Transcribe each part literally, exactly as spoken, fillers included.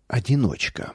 Одиночка.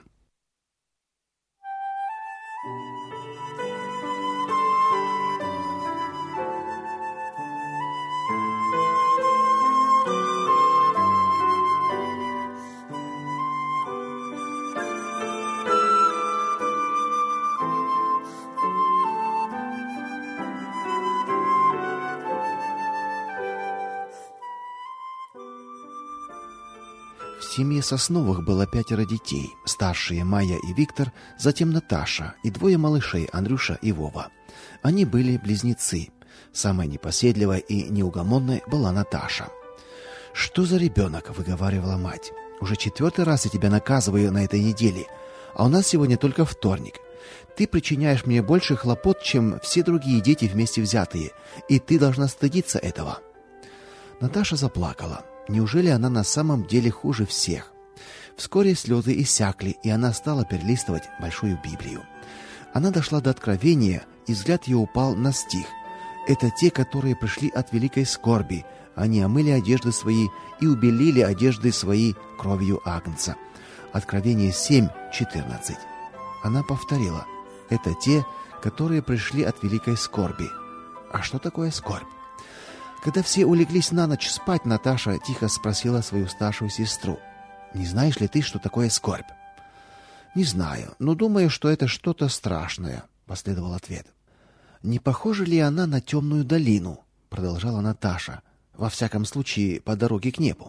В семье Сосновых было пятеро детей. Старшие Майя и Виктор, затем Наташа и двое малышей Андрюша и Вова. Они были близнецы. Самой непоседливой и неугомонной была Наташа. «Что за ребенок?» — выговаривала мать. «Уже четвертый раз я тебя наказываю на этой неделе, а у нас сегодня только вторник. Ты причиняешь мне больше хлопот, чем все другие дети вместе взятые, и ты должна стыдиться этого». Наташа заплакала. Неужели она на самом деле хуже всех? Вскоре слезы иссякли, и она стала перелистывать большую Библию. Она дошла до Откровения, и взгляд ее упал на стих. Это те, которые пришли от великой скорби. Они омыли одежды свои и убелили одежды свои кровью агнца. Откровение семь четырнадцать. Она повторила: это те, которые пришли от великой скорби. А что такое скорбь? Когда все улеглись на ночь спать, Наташа тихо спросила свою старшую сестру: «Не знаешь ли ты, что такое скорбь?» «Не знаю, но думаю, что это что-то страшное», — последовал ответ. «Не похожа ли она на темную долину?» — продолжала Наташа. «Во всяком случае, по дороге к небу.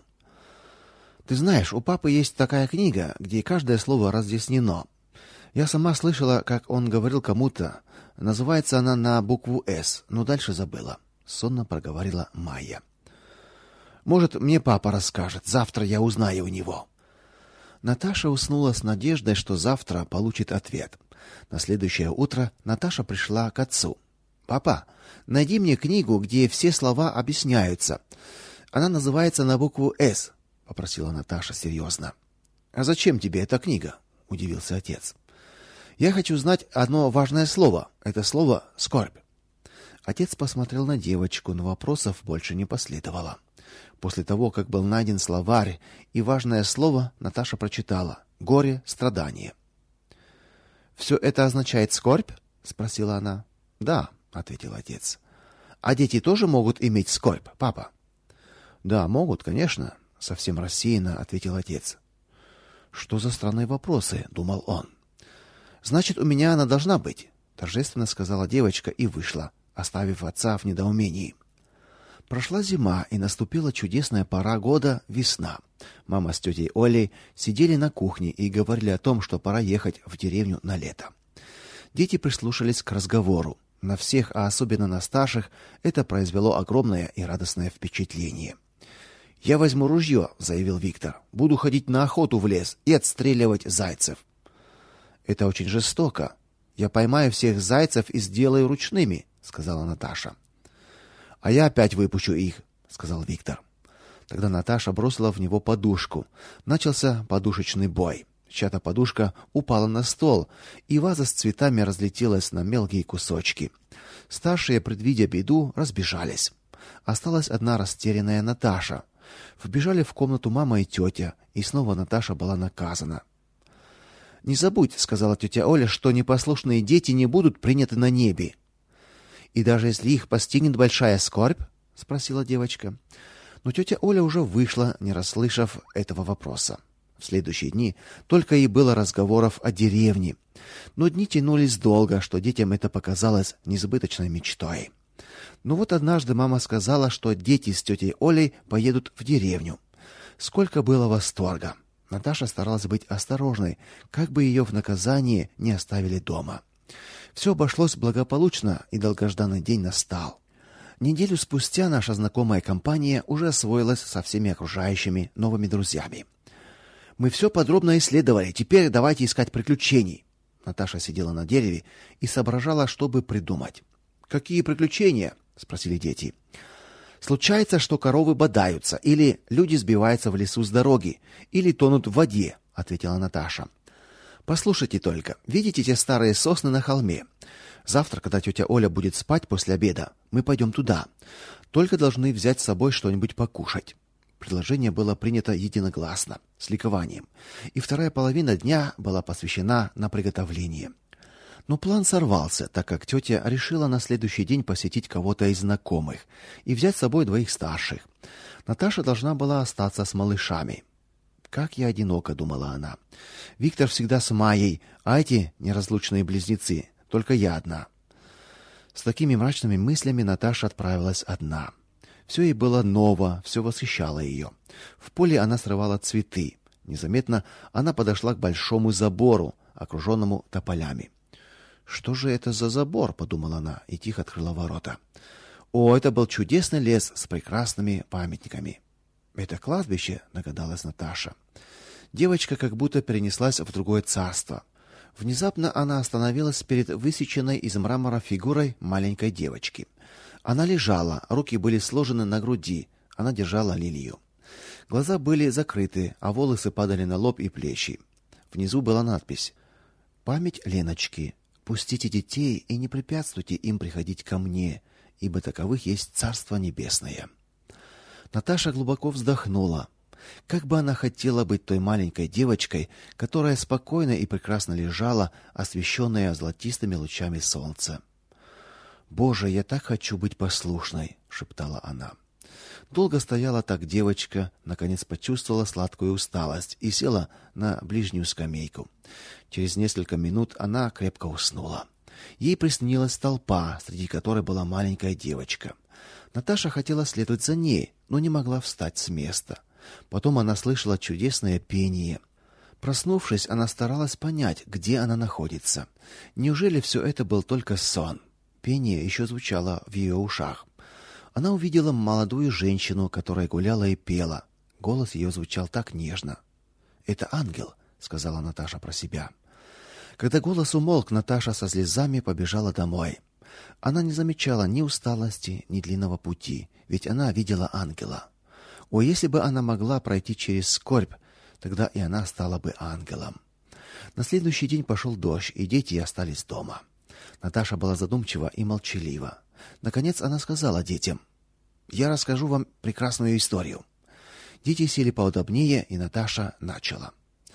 Ты знаешь, у папы есть такая книга, где каждое слово разъяснено. Я сама слышала, как он говорил кому-то. Называется она на букву «С», но дальше забыла», — сонно проговорила Майя. «Может, мне папа расскажет. Завтра я узнаю у него». Наташа уснула с надеждой, что завтра получит ответ. На следующее утро Наташа пришла к отцу. «Папа, найди мне книгу, где все слова объясняются. Она называется на букву «С», — попросила Наташа серьезно. «А зачем тебе эта книга?» — удивился отец. «Я хочу знать одно важное слово. Это слово «скорбь». Отец посмотрел на девочку, но вопросов больше не последовало. После того, как был найден словарь и важное слово, Наташа прочитала: «Горе, страдание». «Все это означает скорбь?» — спросила она. «Да», — ответил отец. «А дети тоже могут иметь скорбь, папа?» «Да, могут, конечно», — совсем рассеянно ответил отец. «Что за странные вопросы?» — думал он. «Значит, у меня она должна быть», — торжественно сказала девочка и вышла, оставив отца в недоумении. Прошла зима, и наступила чудесная пора года — весна. Мама с тетей Олей сидели на кухне и говорили о том, что пора ехать в деревню на лето. Дети прислушались к разговору. На всех, а особенно на старших, это произвело огромное и радостное впечатление. «Я возьму ружье», — заявил Виктор. «Буду ходить на охоту в лес и отстреливать зайцев». «Это очень жестоко. Я поймаю всех зайцев и сделаю ручными», — сказала Наташа. «А я опять выпущу их», — сказал Виктор. Тогда Наташа бросила в него подушку. Начался подушечный бой. Чья-то подушка упала на стол, и ваза с цветами разлетелась на мелкие кусочки. Старшие, предвидя беду, разбежались. Осталась одна растерянная Наташа. Вбежали в комнату мама и тетя, и снова Наташа была наказана. «Не забудь», — сказала тетя Оля, — «что непослушные дети не будут приняты на небе». «И даже если их постигнет большая скорбь?» — спросила девочка. Но тетя Оля уже вышла, не расслышав этого вопроса. В следующие дни только и было разговоров о деревне. Но дни тянулись долго, что детям это показалось несбыточной мечтой. Но вот однажды мама сказала, что дети с тетей Олей поедут в деревню. Сколько было восторга! Наташа старалась быть осторожной, как бы ее в наказание не оставили дома. Все обошлось благополучно, и долгожданный день настал. Неделю спустя наша знакомая компания уже освоилась со всеми окружающими новыми друзьями. «Мы все подробно исследовали, теперь давайте искать приключений». Наташа сидела на дереве и соображала, что бы придумать. «Какие приключения?» — спросили дети. «Случается, что коровы бодаются, или люди сбиваются в лесу с дороги, или тонут в воде», — ответила Наташа. «Послушайте только, видите те старые сосны на холме? Завтра, когда тетя Оля будет спать после обеда, мы пойдем туда. Только должны взять с собой что-нибудь покушать». Предложение было принято единогласно, с ликованием, и вторая половина дня была посвящена на приготовление. Но план сорвался, так как тетя решила на следующий день посетить кого-то из знакомых и взять с собой двоих старших. Наташа должна была остаться с малышами. Как я одинока, думала она. Виктор всегда с Майей, а эти неразлучные близнецы, только я одна. С такими мрачными мыслями Наташа отправилась одна. Все ей было ново, все восхищало ее. В поле она срывала цветы. Незаметно она подошла к большому забору, окруженному тополями. Что же это за забор, подумала она и тихо открыла ворота. О, это был чудесный лес с прекрасными памятниками. Это кладбище, догадалась Наташа. Девочка как будто перенеслась в другое царство. Внезапно она остановилась перед высеченной из мрамора фигурой маленькой девочки. Она лежала, руки были сложены на груди, она держала лилию. Глаза были закрыты, а волосы падали на лоб и плечи. Внизу была надпись: «Память Леночки. Пустите детей и не препятствуйте им приходить ко мне, ибо таковых есть Царство Небесное». Наташа глубоко вздохнула. Как бы она хотела быть той маленькой девочкой, которая спокойно и прекрасно лежала, освещенная золотистыми лучами солнца. «Боже, я так хочу быть послушной», — шептала она. Долго стояла так девочка, наконец почувствовала сладкую усталость и села на ближнюю скамейку. Через несколько минут она крепко уснула. Ей приснилась толпа, среди которой была маленькая девочка. Наташа хотела следовать за ней, но не могла встать с места. Потом она слышала чудесное пение. Проснувшись, она старалась понять, где она находится. Неужели все это был только сон? Пение еще звучало в ее ушах. Она увидела молодую женщину, которая гуляла и пела. Голос ее звучал так нежно. «Это ангел», — сказала Наташа про себя. Когда голос умолк, Наташа со слезами побежала домой. Она не замечала ни усталости, ни длинного пути, ведь она видела ангела. О, если бы она могла пройти через скорбь, тогда и она стала бы ангелом. На следующий день пошел дождь, и дети остались дома. Наташа была задумчива и молчалива. Наконец она сказала детям: «Я расскажу вам прекрасную историю». Дети сели поудобнее, и Наташа начала.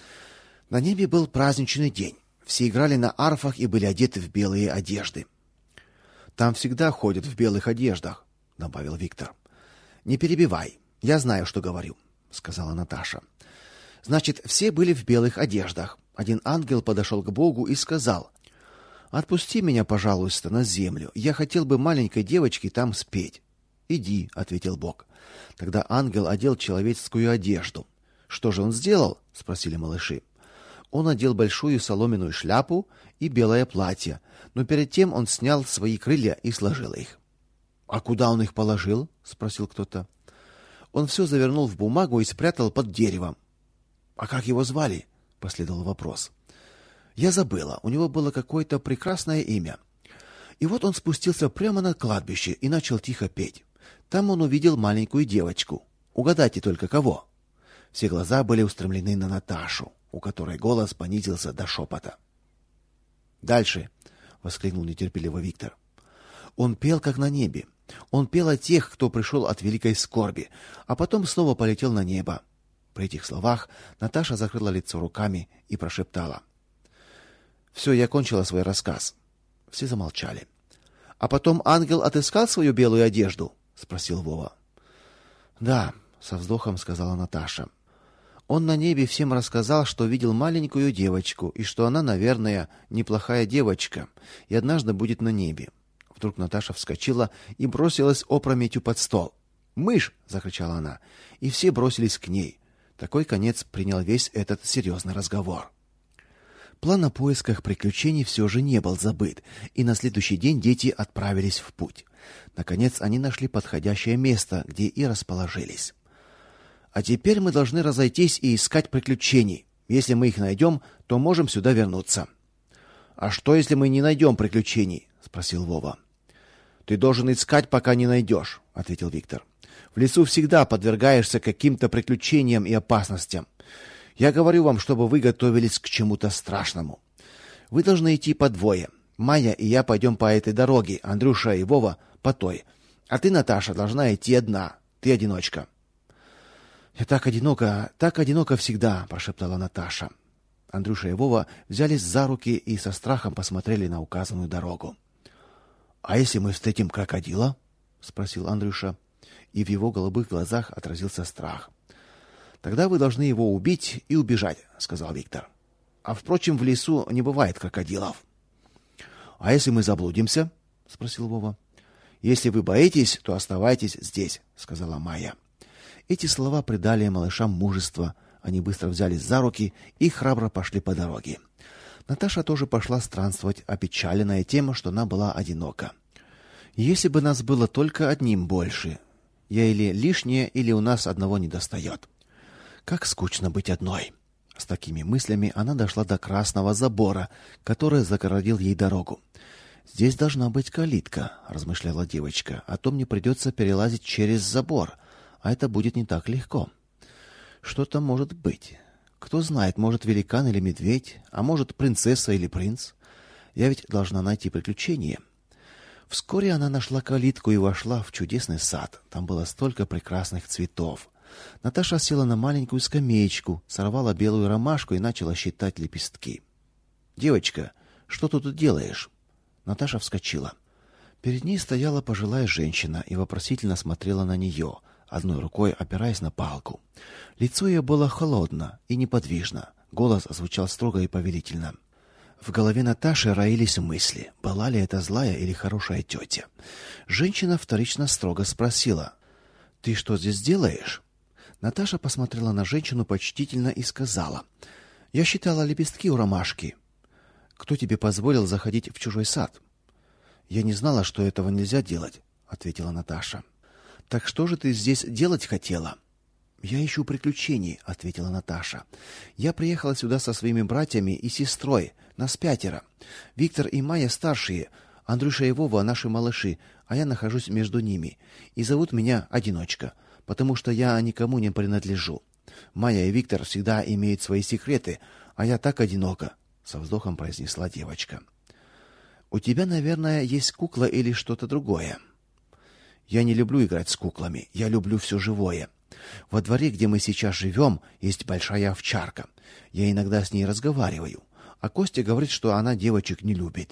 На небе был праздничный день. Все играли на арфах и были одеты в белые одежды. «Там всегда ходят в белых одеждах», — добавил Виктор. «Не перебивай. Я знаю, что говорю», — сказала Наташа. «Значит, все были в белых одеждах. Один ангел подошел к Богу и сказал: «Отпусти меня, пожалуйста, на землю. Я хотел бы маленькой девочке там спеть». «Иди», — ответил Бог. Тогда ангел одел человеческую одежду. «Что же он сделал?» — спросили малыши. Он надел большую соломенную шляпу и белое платье, но перед тем он снял свои крылья и сложил их. «А куда он их положил?» — спросил кто-то. Он все завернул в бумагу и спрятал под деревом. «А как его звали?» — последовал вопрос. «Я забыла. У него было какое-то прекрасное имя». И вот он спустился прямо на кладбище и начал тихо петь. Там он увидел маленькую девочку. Угадайте только кого. Все глаза были устремлены на Наташу, у которой голос понизился до шепота. «Дальше!» — воскликнул нетерпеливо Виктор. Он пел, как на небе. Он пел о тех, кто пришел от великой скорби, а потом снова полетел на небо. При этих словах Наташа закрыла лицо руками и прошептала: «Все, я кончила свой рассказ». Все замолчали. «А потом ангел отыскал свою белую одежду?» — спросил Вова. «Да», — со вздохом сказала Наташа. «Он на небе всем рассказал, что видел маленькую девочку, и что она, наверное, неплохая девочка, и однажды будет на небе». Вдруг Наташа вскочила и бросилась опрометью под стол. «Мышь!» — закричала она, и все бросились к ней. Такой конец принял весь этот серьезный разговор. План о поисках приключений все же не был забыт, и на следующий день дети отправились в путь. Наконец они нашли подходящее место, где и расположились. «А теперь мы должны разойтись и искать приключений. Если мы их найдем, то можем сюда вернуться». «А что, если мы не найдем приключений?» — спросил Вова. «Ты должен искать, пока не найдешь», — ответил Виктор. «В лесу всегда подвергаешься каким-то приключениям и опасностям. Я говорю вам, чтобы вы готовились к чему-то страшному. Вы должны идти по двое. Майя и я пойдем по этой дороге, Андрюша и Вова по той. А ты, Наташа, должна идти одна. Ты одиночка». Я так одиноко, так одиноко всегда, прошептала Наташа. Андрюша и Вова взялись за руки и со страхом посмотрели на указанную дорогу. А если мы встретим крокодила? Спросил Андрюша, и в его голубых глазах отразился страх. Тогда вы должны его убить и убежать, сказал Виктор. А впрочем, в лесу не бывает крокодилов. А если мы заблудимся? Спросил Вова. Если вы боитесь, то оставайтесь здесь, сказала Майя. Эти слова придали малышам мужество. Они быстро взялись за руки и храбро пошли по дороге. Наташа тоже пошла странствовать, опечаленная тем, что она была одинока. Если бы нас было только одним больше, я или лишнее, или у нас одного недостает. Как скучно быть одной. С такими мыслями она дошла до красного забора, который загородил ей дорогу. Здесь должна быть калитка, размышляла девочка, а то мне придется перелазить через забор, а это будет не так легко. Что-то может быть. Кто знает, может, великан или медведь, а может, принцесса или принц. Я ведь должна найти приключение. Вскоре она нашла калитку и вошла в чудесный сад. Там было столько прекрасных цветов. Наташа села на маленькую скамеечку, сорвала белую ромашку и начала считать лепестки. Девочка, что ты тут делаешь? Наташа вскочила. Перед ней стояла пожилая женщина и вопросительно смотрела на нее, одной рукой опираясь на палку. Лицо ее было холодно и неподвижно, голос звучал строго и повелительно. В голове Наташи роились мысли, была ли это злая или хорошая тетя. Женщина вторично строго спросила: "Ты что здесь делаешь?" Наташа посмотрела на женщину почтительно и сказала: "Я считала лепестки у ромашки. Кто тебе позволил заходить в чужой сад?" "Я не знала, что этого нельзя делать", ответила Наташа. "Так что же ты здесь делать хотела?" "Я ищу приключений", ответила Наташа. "Я приехала сюда со своими братьями и сестрой, нас пятеро. Виктор и Майя старшие, Андрюша и Вова наши малыши, а я нахожусь между ними. И зовут меня Одиночка, потому что я никому не принадлежу. Майя и Виктор всегда имеют свои секреты, а я так одинока", со вздохом произнесла девочка. "У тебя, наверное, есть кукла или что-то другое?" "Я не люблю играть с куклами, я люблю все живое. Во дворе, где мы сейчас живем, есть большая овчарка. Я иногда с ней разговариваю, а Костя говорит, что она девочек не любит."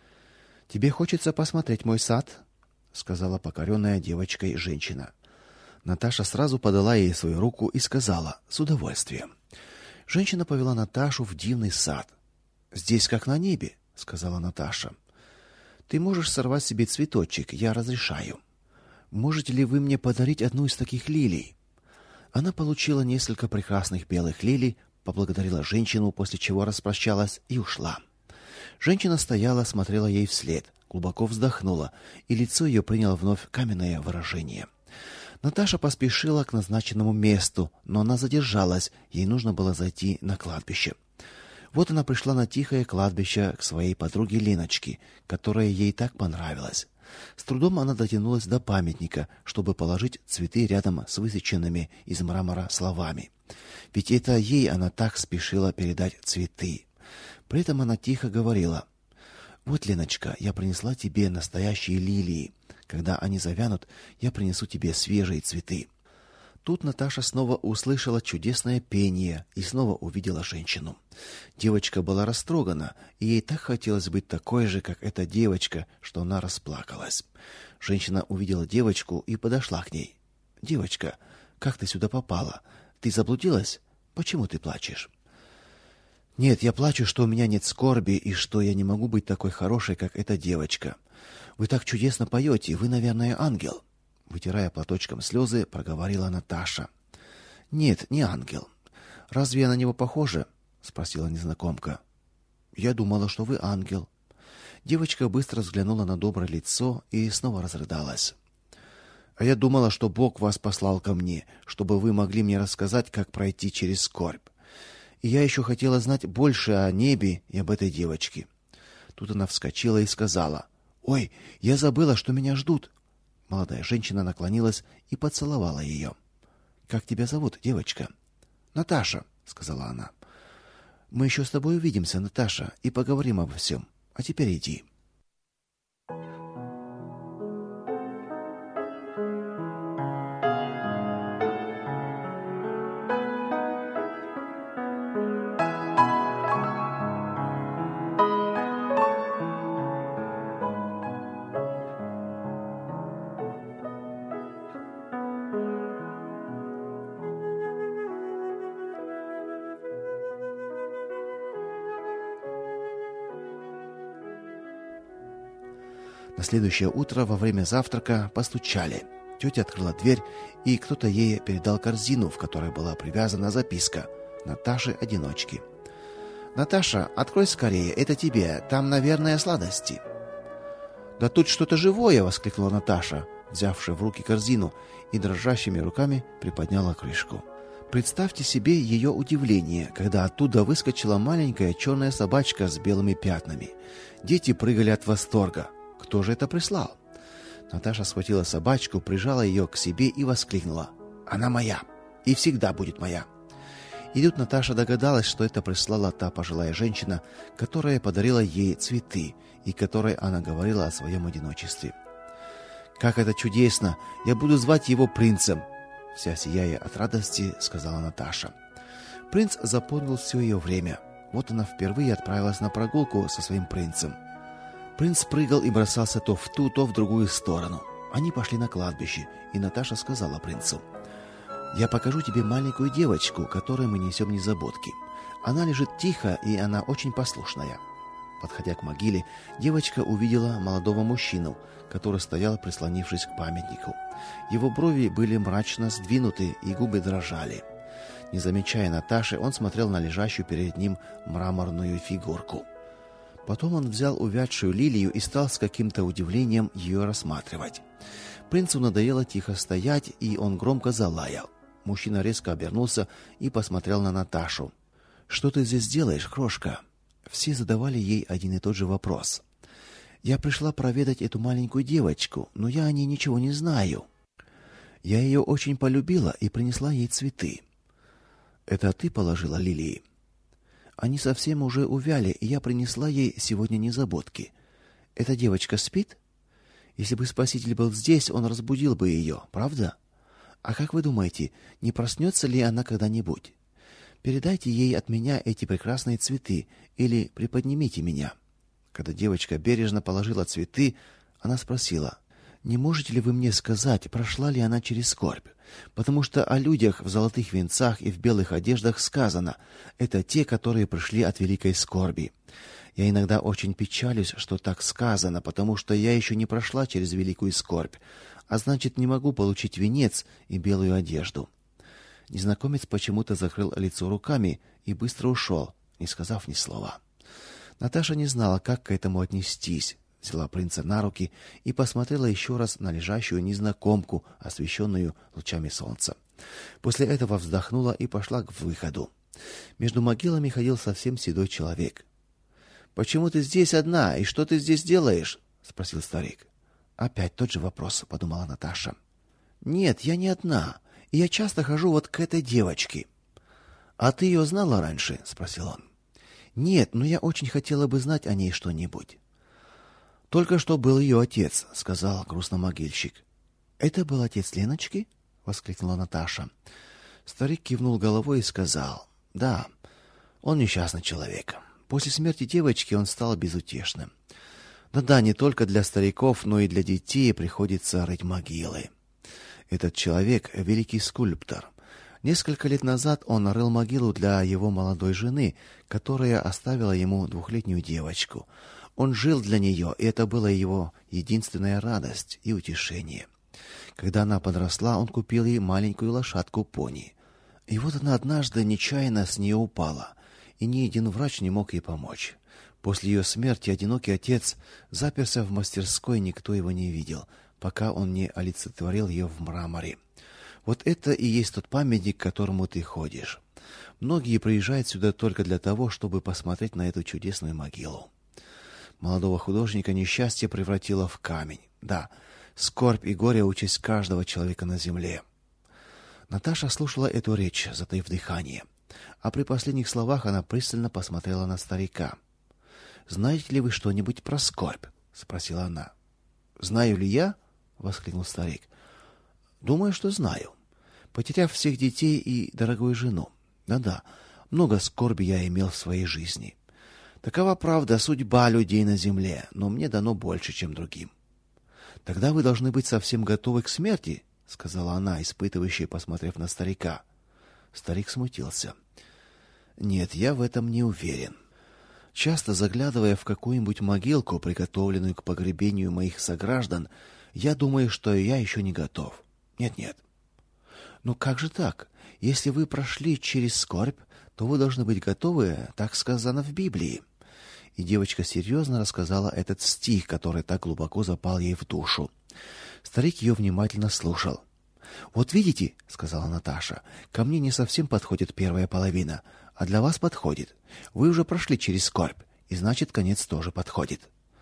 "Тебе хочется посмотреть мой сад?" сказала покоренная девочкой женщина. Наташа сразу подала ей свою руку и сказала: "С удовольствием." Женщина повела Наташу в дивный сад. "Здесь как на небе", сказала Наташа. "Ты можешь сорвать себе цветочек, я разрешаю. Можете ли вы мне подарить одну из таких лилий?" Она получила несколько прекрасных белых лилий, поблагодарила женщину, после чего распрощалась и ушла. Женщина стояла, смотрела ей вслед, глубоко вздохнула, и лицо ее приняло вновь каменное выражение. Наташа поспешила к назначенному месту, но она задержалась, ей нужно было зайти на кладбище. Вот она пришла на тихое кладбище к своей подруге Леночке, которая ей так понравилась. С трудом она дотянулась до памятника, чтобы положить цветы рядом с высеченными из мрамора словами. Ведь это ей она так спешила передать цветы. При этом она тихо говорила: "Вот, Леночка, я принесла тебе настоящие лилии. Когда они завянут, я принесу тебе свежие цветы". Тут Наташа снова услышала чудесное пение и снова увидела женщину. Девочка была растрогана, и ей так хотелось быть такой же, как эта девочка, что она расплакалась. Женщина увидела девочку и подошла к ней. "Девочка, как ты сюда попала? Ты заблудилась? Почему ты плачешь?" "Нет, я плачу, что у меня нет скорби и что я не могу быть такой хорошей, как эта девочка. Вы так чудесно поете, вы, наверное, ангел", вытирая платочком слезы, проговорила Наташа. "Нет, не ангел. Разве я на него похожа?" спросила незнакомка. "Я думала, что вы ангел". Девочка быстро взглянула на доброе лицо и снова разрыдалась. "А я думала, что Бог вас послал ко мне, чтобы вы могли мне рассказать, как пройти через скорбь. И я еще хотела знать больше о небе и об этой девочке". Тут она вскочила и сказала: "Ой, я забыла, что меня ждут". Молодая женщина наклонилась и поцеловала ее. "Как тебя зовут, девочка?" "Наташа", сказала она. "Мы еще с тобой увидимся, Наташа, и поговорим обо всем. А теперь иди". На следующее утро во время завтрака постучали. Тетя открыла дверь, и кто-то ей передал корзину, в которой была привязана записка: Наташе-одиночке. «Наташа, открой скорее, это тебе, там, наверное, сладости». «Да тут что-то живое!» — воскликнула Наташа, взявшая в руки корзину, и дрожащими руками приподняла крышку. Представьте себе ее удивление, когда оттуда выскочила маленькая черная собачка с белыми пятнами. Дети прыгали от восторга. Кто же это прислал? Наташа схватила собачку, прижала ее к себе и воскликнула: «Она моя! И всегда будет моя!» И тут Наташа догадалась, что это прислала та пожилая женщина, которая подарила ей цветы и которой она говорила о своем одиночестве. «Как это чудесно! Я буду звать его принцем!» Вся сияя от радости, сказала Наташа. Принц запомнил все ее время. Вот она впервые отправилась на прогулку со своим принцем. Принц прыгал и бросался то в ту, то в другую сторону. Они пошли на кладбище, и Наташа сказала принцу: «Я покажу тебе маленькую девочку, которой мы несем незаботки. Она лежит тихо, и она очень послушная». Подходя к могиле, девочка увидела молодого мужчину, который стоял, прислонившись к памятнику. Его брови были мрачно сдвинуты, и губы дрожали. Не замечая Наташи, он смотрел на лежащую перед ним мраморную фигурку. Потом он взял увядшую лилию и стал с каким-то удивлением ее рассматривать. Принцу надоело тихо стоять, и он громко залаял. Мужчина резко обернулся и посмотрел на Наташу. «Что ты здесь делаешь, крошка?» Все задавали ей один и тот же вопрос. «Я пришла проведать эту маленькую девочку, но я о ней ничего не знаю. Я ее очень полюбила и принесла ей цветы». «Это ты положила лилии?» «Они совсем уже увяли, и я принесла ей сегодня незаботки. Эта девочка спит? Если бы Спаситель был здесь, он разбудил бы ее, правда? А как вы думаете, не проснется ли она когда-нибудь? Передайте ей от меня эти прекрасные цветы или приподнимите меня». Когда девочка бережно положила цветы, она спросила: «Не можете ли вы мне сказать, прошла ли она через скорбь? Потому что о людях в золотых венцах и в белых одеждах сказано: это те, которые пришли от великой скорби. Я иногда очень печалюсь, что так сказано, потому что я еще не прошла через великую скорбь, а значит, не могу получить венец и белую одежду». Незнакомец почему-то закрыл лицо руками и быстро ушел, не сказав ни слова. Наташа не знала, как к этому отнестись. Взяла принца на руки и посмотрела еще раз на лежащую незнакомку, освещенную лучами солнца. После этого вздохнула и пошла к выходу. Между могилами ходил совсем седой человек. «Почему ты здесь одна, и что ты здесь делаешь?» — спросил старик. «Опять тот же вопрос», — подумала Наташа. «Нет, я не одна, и я часто хожу вот к этой девочке». «А ты ее знала раньше?» — спросил он. «Нет, но я очень хотела бы знать о ней что-нибудь». «Только что был ее отец», — сказал грустно могильщик. «Это был отец Леночки?» — воскликнула Наташа. Старик кивнул головой и сказал: «Да, он несчастный человек. После смерти девочки он стал безутешным. Да-да, не только для стариков, но и для детей приходится рыть могилы. Этот человек — великий скульптор. Несколько лет назад он рыл могилу для его молодой жены, которая оставила ему двухлетнюю девочку. Он жил для нее, и это была его единственная радость и утешение. Когда она подросла, он купил ей маленькую лошадку-пони. И вот она однажды нечаянно с нее упала, и ни один врач не мог ей помочь. После ее смерти одинокий отец заперся в мастерской, никто его не видел, пока он не олицетворил ее в мраморе. Вот это и есть тот памятник, к которому ты ходишь. Многие приезжают сюда только для того, чтобы посмотреть на эту чудесную могилу». Молодого художника несчастье превратило в камень. Да, скорбь и горе — участь каждого человека на земле. Наташа слушала эту речь, затаив дыхание, а при последних словах она пристально посмотрела на старика. «Знаете ли вы что-нибудь про скорбь?» — спросила она. «Знаю ли я?» — воскликнул старик. «Думаю, что знаю. Потеряв всех детей и дорогую жену. Да-да, много скорби я имел в своей жизни. Такова правда, судьба людей на земле, но мне дано больше, чем другим». «Тогда вы должны быть совсем готовы к смерти», — сказала она, испытывающе посмотрев на старика. Старик смутился. «Нет, я в этом не уверен. Часто заглядывая в какую-нибудь могилку, приготовленную к погребению моих сограждан, я думаю, что я еще не готов. Нет-нет. Ну как же так? Если вы прошли через скорбь, то вы должны быть готовы, так сказано в Библии. И девочка серьезно рассказала этот стих, который так глубоко запал ей в душу. Старик ее внимательно слушал. Вот видите, сказала Наташа. Ко мне не совсем подходит первая половина, а для вас подходит. Вы уже прошли через скорбь, и значит, конец тоже подходит.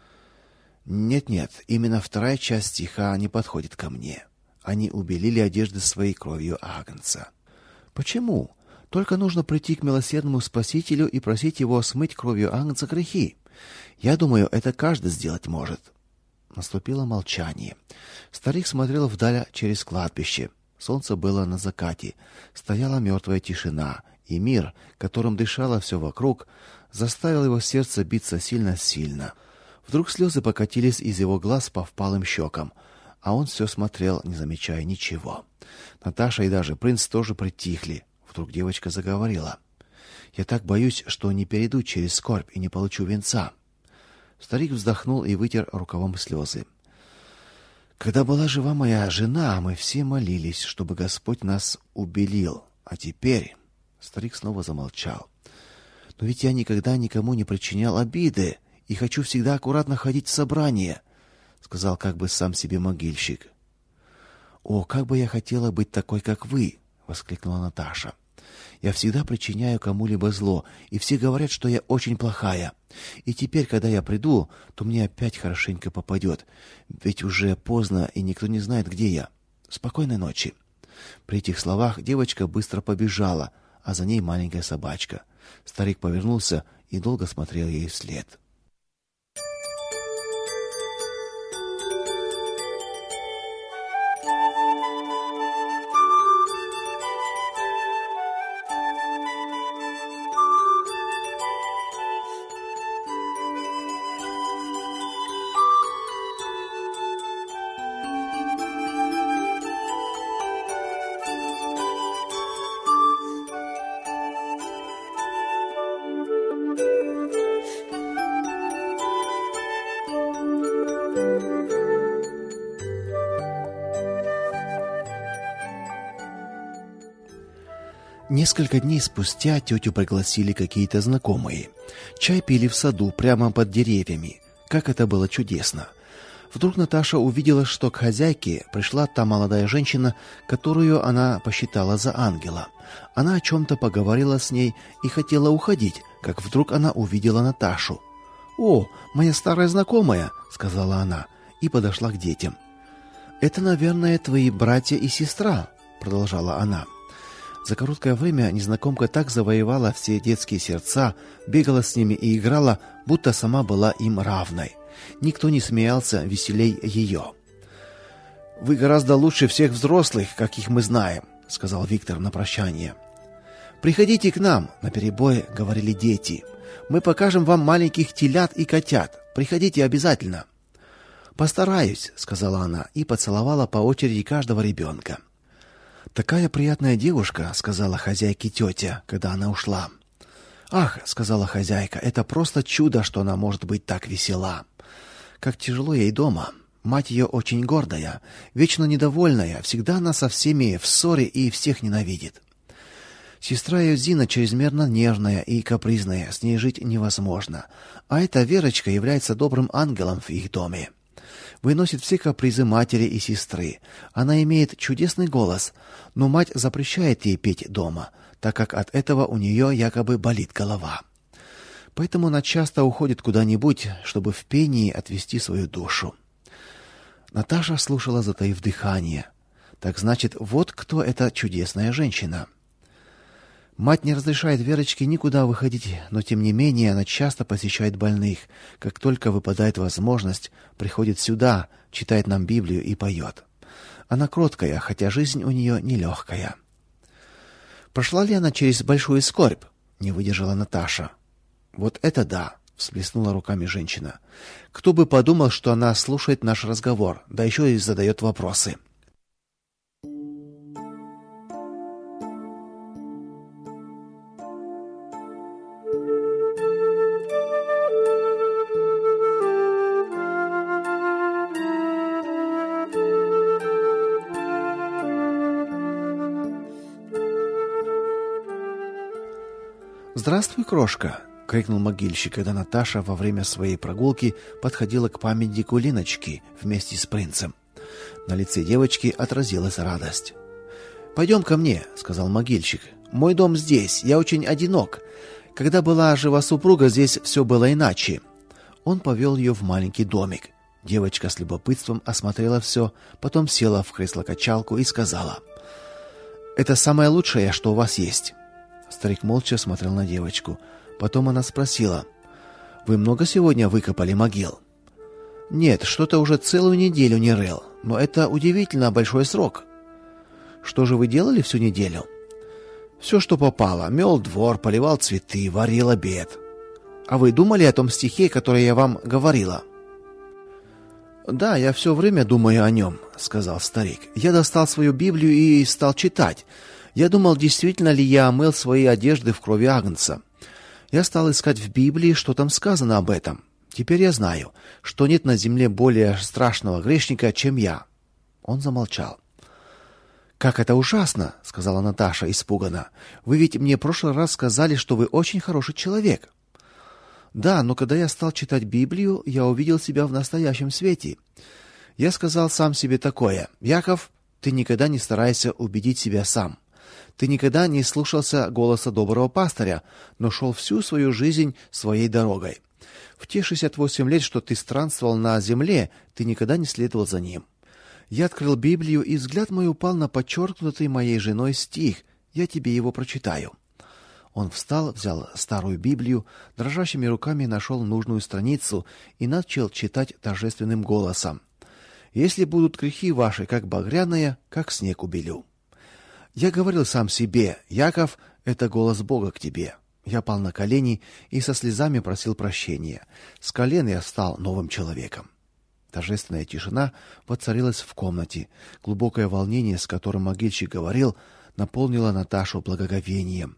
Нет-нет, именно вторая часть стиха не подходит ко мне. Они убелили одежды своей кровью агнца. Почему? Только нужно прийти к милосердному Спасителю и просить его смыть кровью агнца грехи. Я думаю, это каждый сделать может. Наступило молчание. Старик смотрел вдаль через кладбище. Солнце было на закате. Стояла мертвая тишина, и мир, которым дышало все вокруг, заставил его сердце биться сильно-сильно. Вдруг слезы покатились из его глаз по впалым щекам, а он все смотрел, не замечая ничего. Наташа и даже принц тоже притихли. Вдруг девочка заговорила. Я так боюсь, что не перейду через скорбь и не получу венца. Старик вздохнул и вытер рукавом слезы. Когда была жива моя жена, мы все молились, чтобы Господь нас убелил. А теперь старик снова замолчал. Но ведь я никогда никому не причинял обиды и хочу всегда аккуратно ходить в собрания, сказал как бы сам себе могильщик. О, как бы я хотела быть такой, как вы, воскликнула Наташа. Я всегда причиняю кому-либо зло, и все говорят, что я очень плохая. И теперь, когда я приду, то мне опять хорошенько попадет, ведь уже поздно, и никто не знает, где я. Спокойной ночи. При этих словах девочка быстро побежала, а за ней маленькая собачка. Старик повернулся и долго смотрел ей вслед. Несколько дней спустя тетю пригласили какие-то знакомые. Чай пили в саду прямо под деревьями. Как это было чудесно. Вдруг Наташа увидела, что к хозяйке пришла та молодая женщина, которую она посчитала за ангела. Она о чем то поговорила с ней и хотела уходить, как вдруг она увидела Наташу. "О, моя старая знакомая", сказала она и подошла к детям. "Это, наверное, твои братья и сестра", продолжала она. За короткое время незнакомка так завоевала все детские сердца, бегала с ними и играла, будто сама была им равной. Никто не смеялся веселей ее. "Вы гораздо лучше всех взрослых, каких мы знаем", сказал Виктор на прощание. "Приходите к нам", наперебой говорили дети. "Мы покажем вам маленьких телят и котят. Приходите обязательно". "Постараюсь", сказала она и поцеловала по очереди каждого ребенка. "Такая приятная девушка", сказала хозяйке тетя, когда она ушла. "Ах", сказала хозяйка, "это просто чудо, что она может быть так весела. Как тяжело ей дома. Мать ее очень гордая, вечно недовольная, всегда она со всеми в ссоре и всех ненавидит. Сестра ее Зина чрезмерно нервная и капризная, с ней жить невозможно. А эта Верочка является добрым ангелом в их доме. Выносит все капризы матери и сестры. Она имеет чудесный голос, но мать запрещает ей петь дома, так как от этого у нее якобы болит голова. Поэтому она часто уходит куда-нибудь, чтобы в пении отвести свою душу". Наташа слушала, затаив дыхание. Так значит, вот кто эта чудесная женщина. Мать не разрешает Верочке никуда выходить, но тем не менее она часто посещает больных. Как только выпадает возможность, приходит сюда, читает нам Библию и поет. Она кроткая, хотя жизнь у нее нелегкая. "Прошла ли она через большую скорбь?" не выдержала Наташа. "Вот это да", всплеснула руками женщина. "Кто бы подумал, что она слушает наш разговор, да еще и задает вопросы". «Здравствуй, крошка!» — крикнул могильщик, когда Наташа во время своей прогулки подходила к памятнику Линочки вместе с принцем. На лице девочки отразилась радость. «Пойдем ко мне», — сказал могильщик. «Мой дом здесь, я очень одинок. Когда была жива супруга, здесь все было иначе». Он повел ее в маленький домик. Девочка с любопытством осмотрела все, потом села в кресло-качалку и сказала: «Это самое лучшее, что у вас есть». Старик молча смотрел на девочку. Потом она спросила: «Вы много сегодня выкопали могил?» «Нет, что-то уже целую неделю не рыл, но это удивительно большой срок». «Что же вы делали всю неделю?» «Все, что попало. Мел двор, поливал цветы, варил обед». «А вы думали о том стихе, который я вам говорила?» «Да, я все время думаю о нем», — сказал старик. «Я достал свою Библию и стал читать. Я думал, действительно ли я омыл свои одежды в крови агнца. Я стал искать в Библии, что там сказано об этом. Теперь я знаю, что нет на земле более страшного грешника, чем я». Он замолчал. «Как это ужасно!» — сказала Наташа испуганно. «Вы ведь мне в прошлый раз сказали, что вы очень хороший человек». «Да, но когда я стал читать Библию, я увидел себя в настоящем свете. Я сказал сам себе такое: Яков, ты никогда не старайся убедить себя сам. Ты никогда не слушался голоса доброго пастыря, но шел всю свою жизнь своей дорогой. В те шестьдесят восемь лет, что ты странствовал на земле, ты никогда не следовал за ним. Я открыл Библию, и взгляд мой упал на подчеркнутый моей женой стих. Я тебе его прочитаю». Он встал, взял старую Библию, дрожащими руками нашел нужную страницу и начал читать торжественным голосом: «Если будут грехи ваши, как багряные, как снег убелю». Я говорил сам себе: «Яков, это голос Бога к тебе». Я пал на колени и со слезами просил прощения. С колен я стал новым человеком. Торжественная тишина воцарилась в комнате. Глубокое волнение, с которым могильщик говорил, наполнило Наташу благоговением.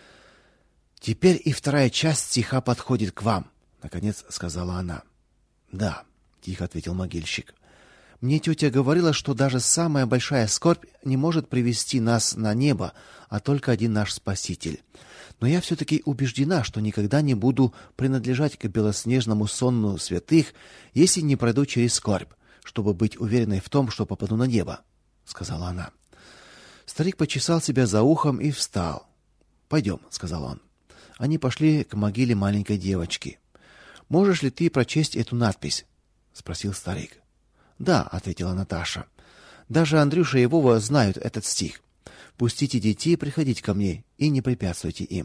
«Теперь и вторая часть стиха подходит к вам», — наконец сказала она. «Да», — тихо ответил могильщик. «Мне тетя говорила, что даже самая большая скорбь не может привести нас на небо, а только один наш Спаситель. Но я все-таки убеждена, что никогда не буду принадлежать к белоснежному сонму святых, если не пройду через скорбь, чтобы быть уверенной в том, что попаду на небо», — сказала она. Старик почесал себя за ухом и встал. «Пойдем», — сказал он. Они пошли к могиле маленькой девочки. «Можешь ли ты прочесть эту надпись?» — спросил старик. «Да», — ответила Наташа. «Даже Андрюша и Вова знают этот стих. Пустите детей приходить ко мне и не препятствуйте им».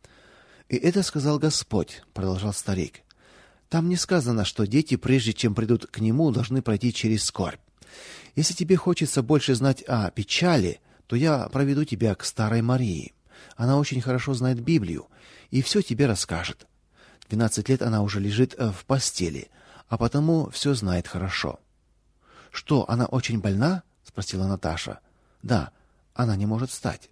«И это сказал Господь», — продолжал старик. «Там не сказано, что дети, прежде чем придут к нему, должны пройти через скорбь. Если тебе хочется больше знать о печали, то я проведу тебя к старой Марии. Она очень хорошо знает Библию и все тебе расскажет. Двенадцать лет она уже лежит в постели, а потому все знает хорошо». «Что, она очень больна?» — спросила Наташа. «Да, она не может встать».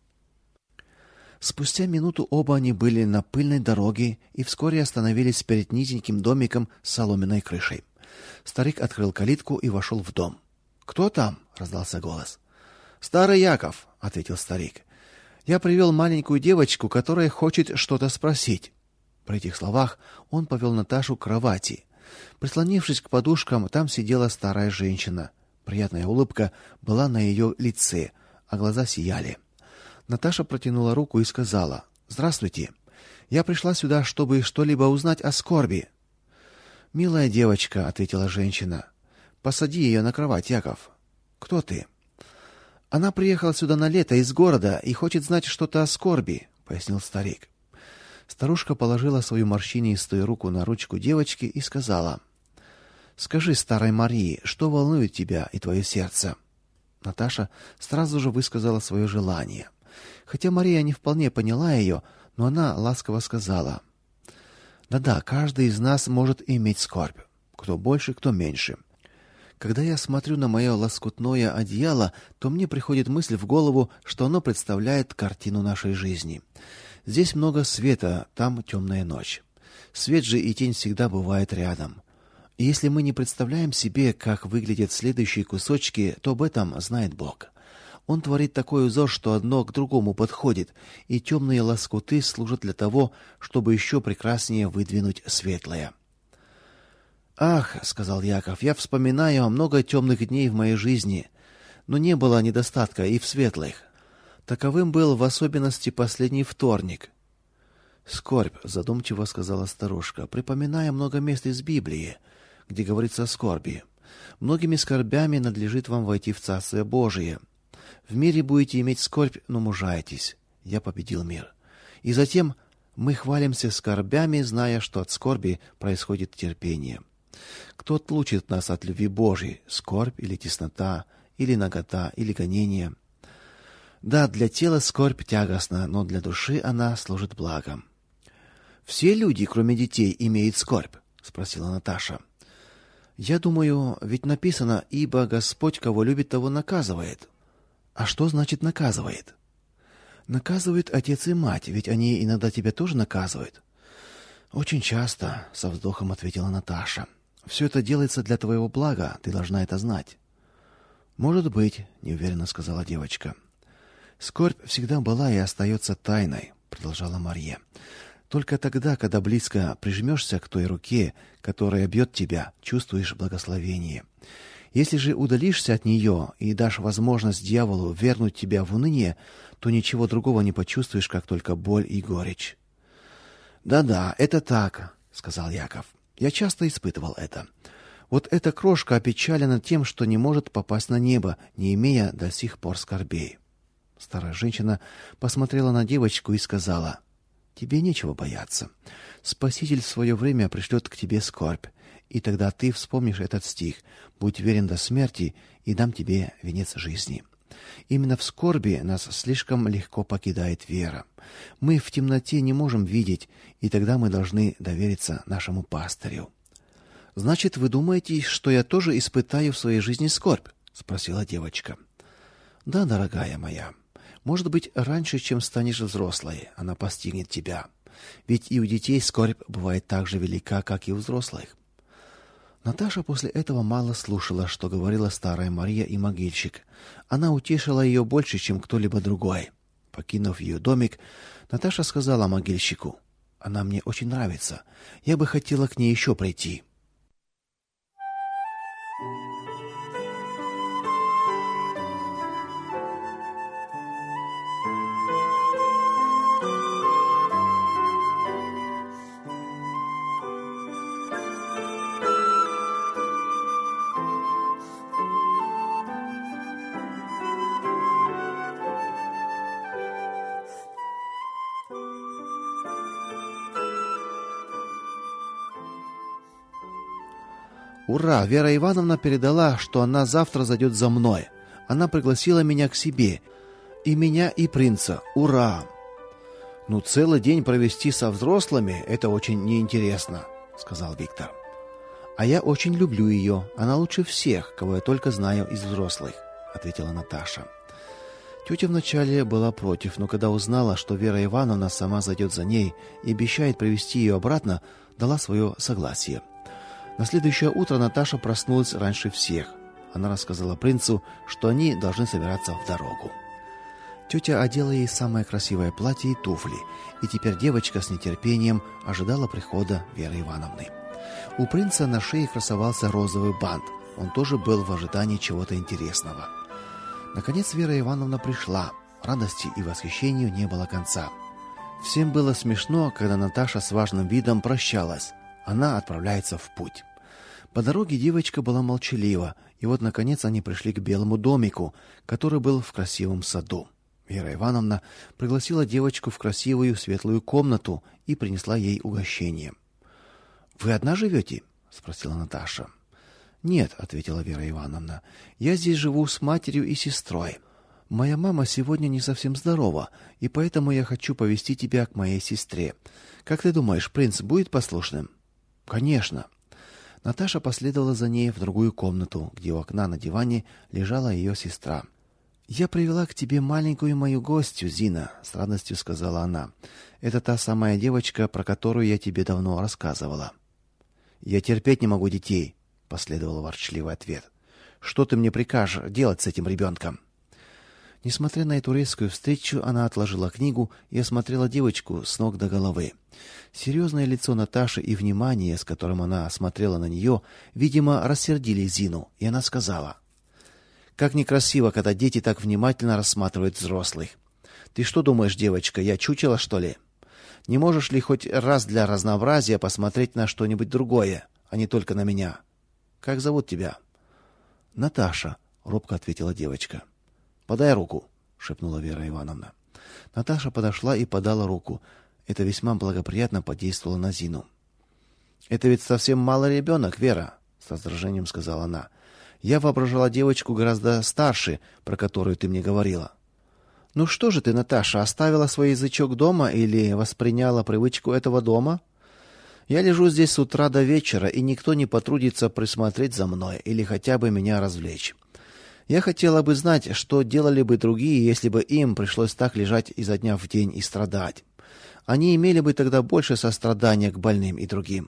Спустя минуту оба они были на пыльной дороге и вскоре остановились перед низеньким домиком с соломенной крышей. Старик открыл калитку и вошел в дом. «Кто там?» — раздался голос. «Старый Яков», — ответил старик. «Я привел маленькую девочку, которая хочет что-то спросить». При этих словах он повел Наташу к кровати. Прислонившись к подушкам, там сидела старая женщина. Приятная улыбка была на ее лице, а глаза сияли. Наташа протянула руку и сказала: «Здравствуйте. Я пришла сюда, чтобы что-либо узнать о скорби». «Милая девочка», — ответила женщина. «Посади ее на кровать, Яков». «Кто ты?» «Она приехала сюда на лето из города и хочет знать что-то о скорби», — пояснил старик. Старушка положила свою морщинистую руку на ручку девочки и сказала: «Скажи старой Марии, что волнует тебя и твое сердце?» Наташа сразу же высказала свое желание. Хотя Мария не вполне поняла ее, но она ласково сказала: «Да-да, каждый из нас может иметь скорбь, кто больше, кто меньше. Когда я смотрю на мое лоскутное одеяло, то мне приходит мысль в голову, что оно представляет картину нашей жизни. Здесь много света, там темная ночь. Свет же и тень всегда бывает рядом. И если мы не представляем себе, как выглядят следующие кусочки, то об этом знает Бог. Он творит такой узор, что одно к другому подходит, и темные лоскуты служат для того, чтобы еще прекраснее выдвинуть светлое. «Ах, — сказал Яков, — я вспоминаю много темных дней в моей жизни, но не было недостатка и в светлых. Таковым был в особенности последний вторник». «Скорбь, — задумчиво сказала старушка, — припоминая много мест из Библии, где говорится о скорби. Многими скорбями надлежит вам войти в Царствие Божие. В мире будете иметь скорбь, но мужайтесь. Я победил мир. И затем мы хвалимся скорбями, зная, что от скорби происходит терпение. Кто отлучит нас от любви Божией? Скорбь или теснота, или нагота, или гонение? Да, для тела скорбь тягостна, но для души она служит благом». «Все люди, кроме детей, имеют скорбь?» — спросила Наташа. «Я думаю, ведь написано: ибо Господь, кого любит, того наказывает». «А что значит наказывает?» «Наказывают отец и мать, ведь они иногда тебя тоже наказывают». «Очень часто», — со вздохом ответила Наташа. «Все это делается для твоего блага, ты должна это знать». «Может быть», — неуверенно сказала девочка. «Скорбь всегда была и остается тайной», — продолжала Марья. «Только тогда, когда близко прижмешься к той руке, которая бьет тебя, чувствуешь благословение. Если же удалишься от нее и дашь возможность дьяволу вернуть тебя в уныние, то ничего другого не почувствуешь, как только боль и горечь». «Да-да, это так», — сказал Яков. «Я часто испытывал это. Вот эта крошка опечалена тем, что не может попасть на небо, не имея до сих пор скорбей». Старая женщина посмотрела на девочку и сказала: «Тебе нечего бояться. Спаситель в свое время пришлет к тебе скорбь, и тогда ты вспомнишь этот стих: будь верен до смерти, и дам тебе венец жизни». Именно в скорби нас слишком легко покидает вера. Мы в темноте не можем видеть, и тогда мы должны довериться нашему пастырю. «Значит, вы думаете, что я тоже испытаю в своей жизни скорбь?» — спросила девочка. «Да, дорогая моя. Может быть, раньше, чем станешь взрослой, она постигнет тебя. Ведь и у детей скорбь бывает так же велика, как и у взрослых». Наташа после этого мало слушала, что говорила старая Мария и могильщик. Она утешила ее больше, чем кто-либо другой. Покинув ее домик, Наташа сказала могильщику: «Она мне очень нравится. Я бы хотела к ней еще прийти». «Ура! Вера Ивановна передала, что она завтра зайдет за мной. Она пригласила меня к себе. И меня, и принца. Ура!» «Ну, целый день провести со взрослыми — это очень неинтересно», — сказал Виктор. «А я очень люблю ее. Она лучше всех, кого я только знаю из взрослых», — ответила Наташа. Тетя вначале была против, но когда узнала, что Вера Ивановна сама зайдет за ней и обещает привезти ее обратно, дала свое согласие. На следующее утро Наташа проснулась раньше всех. Она рассказала принцу, что они должны собираться в дорогу. Тетя одела ей самое красивое платье и туфли, и теперь девочка с нетерпением ожидала прихода Веры Ивановны. У принца на шее красовался розовый бант. Он тоже был в ожидании чего-то интересного. Наконец Вера Ивановна пришла. Радости и восхищению не было конца. Всем было смешно, когда Наташа с важным видом прощалась. Она отправляется в путь. По дороге девочка была молчалива, и вот, наконец, они пришли к белому домику, который был в красивом саду. Вера Ивановна пригласила девочку в красивую светлую комнату и принесла ей угощение. «Вы одна живете?» — спросила Наташа. «Нет», — ответила Вера Ивановна, — «я здесь живу с матерью и сестрой. Моя мама сегодня не совсем здорова, и поэтому я хочу повезти тебя к моей сестре. Как ты думаешь, принц будет послушным?» «Конечно». Наташа последовала за ней в другую комнату, где у окна на диване лежала ее сестра. «Я привела к тебе маленькую мою гостью, Зина», — с радостью сказала она. «Это та самая девочка, про которую я тебе давно рассказывала». «Я терпеть не могу детей», — последовал ворчливый ответ. «Что ты мне прикажешь делать с этим ребенком?» Несмотря на эту резкую встречу, она отложила книгу и осмотрела девочку с ног до головы. Серьезное лицо Наташи и внимание, с которым она смотрела на нее, видимо, рассердили Зину, и она сказала: «Как некрасиво, когда дети так внимательно рассматривают взрослых. Ты что думаешь, девочка, я чучело, что ли? Не можешь ли хоть раз для разнообразия посмотреть на что-нибудь другое, а не только на меня? Как зовут тебя?» «Наташа», — робко ответила девочка. «Подай руку», — шепнула Вера Ивановна. Наташа подошла и подала руку. Это весьма благоприятно подействовало на Зину. «Это ведь совсем малый ребенок, Вера», — с раздражением сказала она. «Я воображала девочку гораздо старше, про которую ты мне говорила». «Ну что же ты, Наташа, оставила свой язычок дома или восприняла привычку этого дома? Я лежу здесь с утра до вечера, и никто не потрудится присмотреть за мной или хотя бы меня развлечь. Я хотела бы знать, что делали бы другие, если бы им пришлось так лежать изо дня в день и страдать. Они имели бы тогда больше сострадания к больным и другим».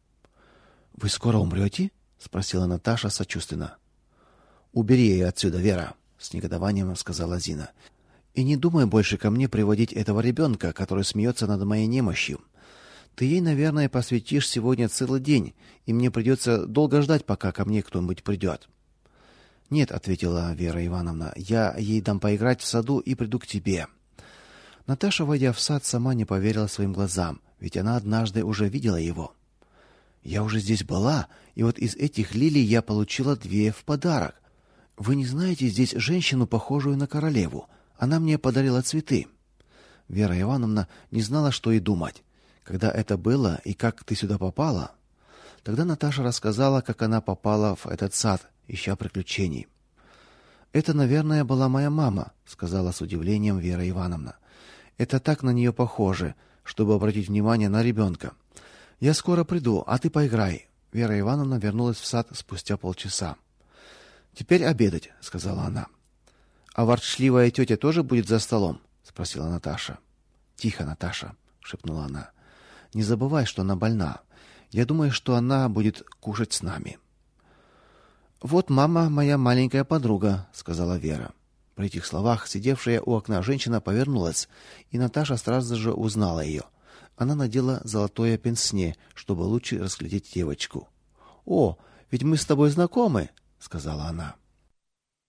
«Вы скоро умрете?» — спросила Наташа сочувственно. «Убери ее отсюда, Вера», — с негодованием сказала Зина. «И не думай больше ко мне приводить этого ребенка, который смеется над моей немощью. Ты ей, наверное, посвятишь сегодня целый день, и мне придется долго ждать, пока ко мне кто-нибудь придет». «Нет», — ответила Вера Ивановна, — «я ей дам поиграть в саду и приду к тебе». Наташа, войдя в сад, сама не поверила своим глазам, ведь она однажды уже видела его. «Я уже здесь была, и вот из этих лилий я получила две в подарок. Вы не знаете здесь женщину, похожую на королеву? Она мне подарила цветы». Вера Ивановна не знала, что и думать. Когда это было и как ты сюда попала? Тогда Наташа рассказала, как она попала в этот сад, ища приключений. «Это, наверное, была моя мама», — сказала с удивлением Вера Ивановна. «Это так на нее похоже, чтобы обратить внимание на ребенка. Я скоро приду, а ты поиграй». Вера Ивановна вернулась в сад спустя полчаса. «Теперь обедать», — сказала она. «А ворчливая тетя тоже будет за столом?» — спросила Наташа. «Тихо, Наташа», — шепнула она. «Не забывай, что она больна. Я думаю, что она будет кушать с нами». «Вот мама моя маленькая подруга», — сказала Вера. При этих словах сидевшая у окна женщина повернулась, и Наташа сразу же узнала ее. Она надела золотое пенсне, чтобы лучше разглядеть девочку. «О, ведь мы с тобой знакомы», — сказала она.